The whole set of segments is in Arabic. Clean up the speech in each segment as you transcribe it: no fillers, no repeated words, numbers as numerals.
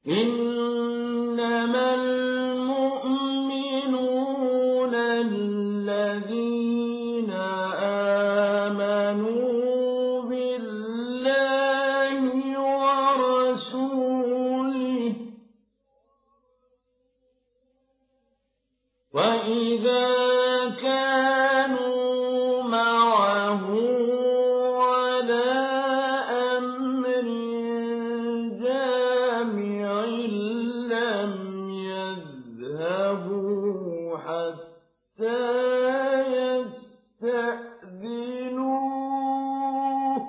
إنما المؤمنون الذين آمنوا بالله ورسوله وإذا كانوا معه على أمر جامع لم يذهبوا حتى يستأذنوه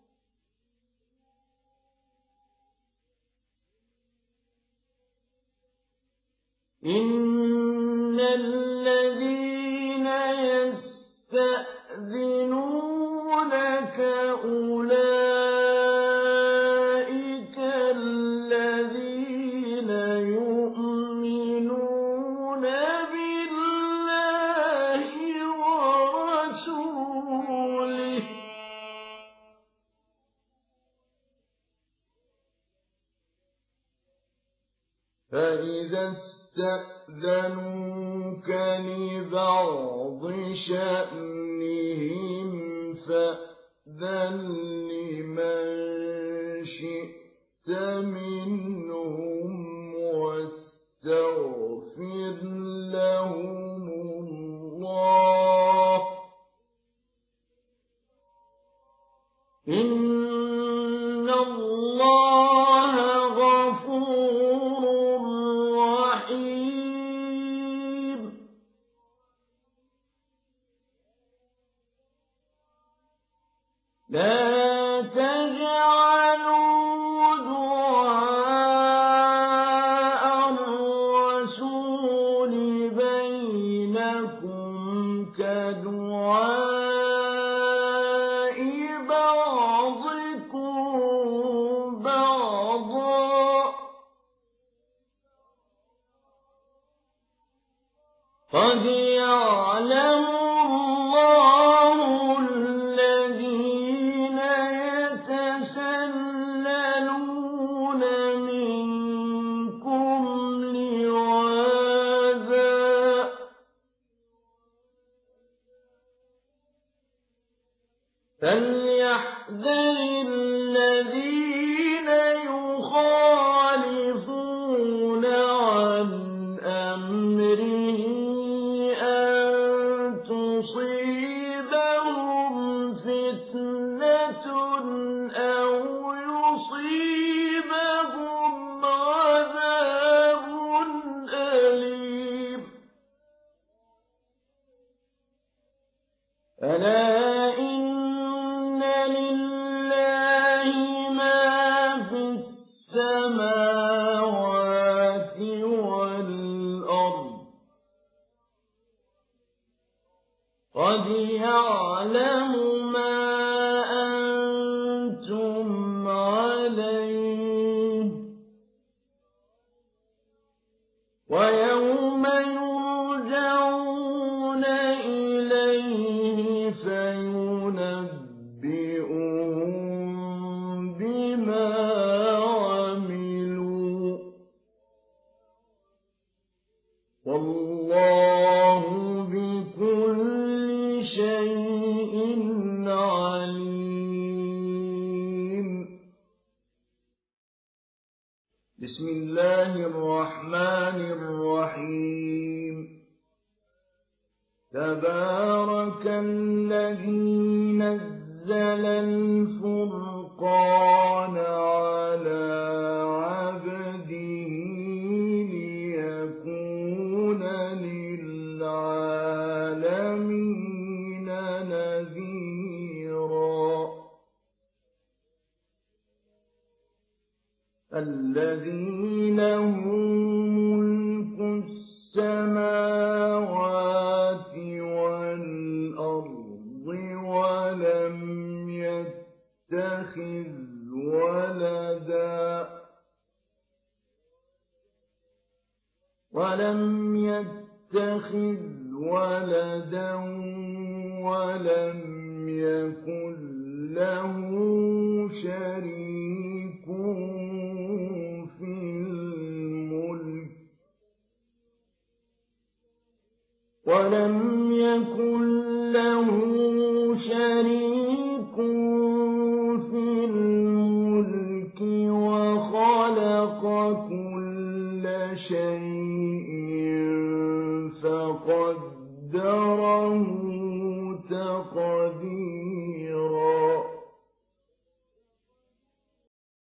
إن الذين يستأذنونك أولئك الذين يؤمنون بالله ورسوله فإذا استأذنوك لبعض شأنهم فأذن لمن شئت منهم واستغفر لهم الله إن الله غفور رحيم لا تجعلوا دعاء الرسول بينكم كدعاء بعضكم بعضا قد يعلم الله الذين يتسللون منكم لواذا فليحذر الذين يخالفون عن أمره أن تصيبهم فتنة أو يصيبهم عذاب أليم ألا إن لله ما في السماوات والأرض قد يعلم ما أنتم عليه ويوم يرجعون إليه فينبئهم بما عملوا والله بكل شيء عليم بسم الله الرحمن الرحيم تبارك الذي نزل الفرقان على عبده ليكون للعالمين نذيرا الذي له ملك السماوات والأرض ولم يتخذ ولدا ولم يكن له شريك في ولم يكن له شريك في الملك وخلق كل شيء فقدره تقديرا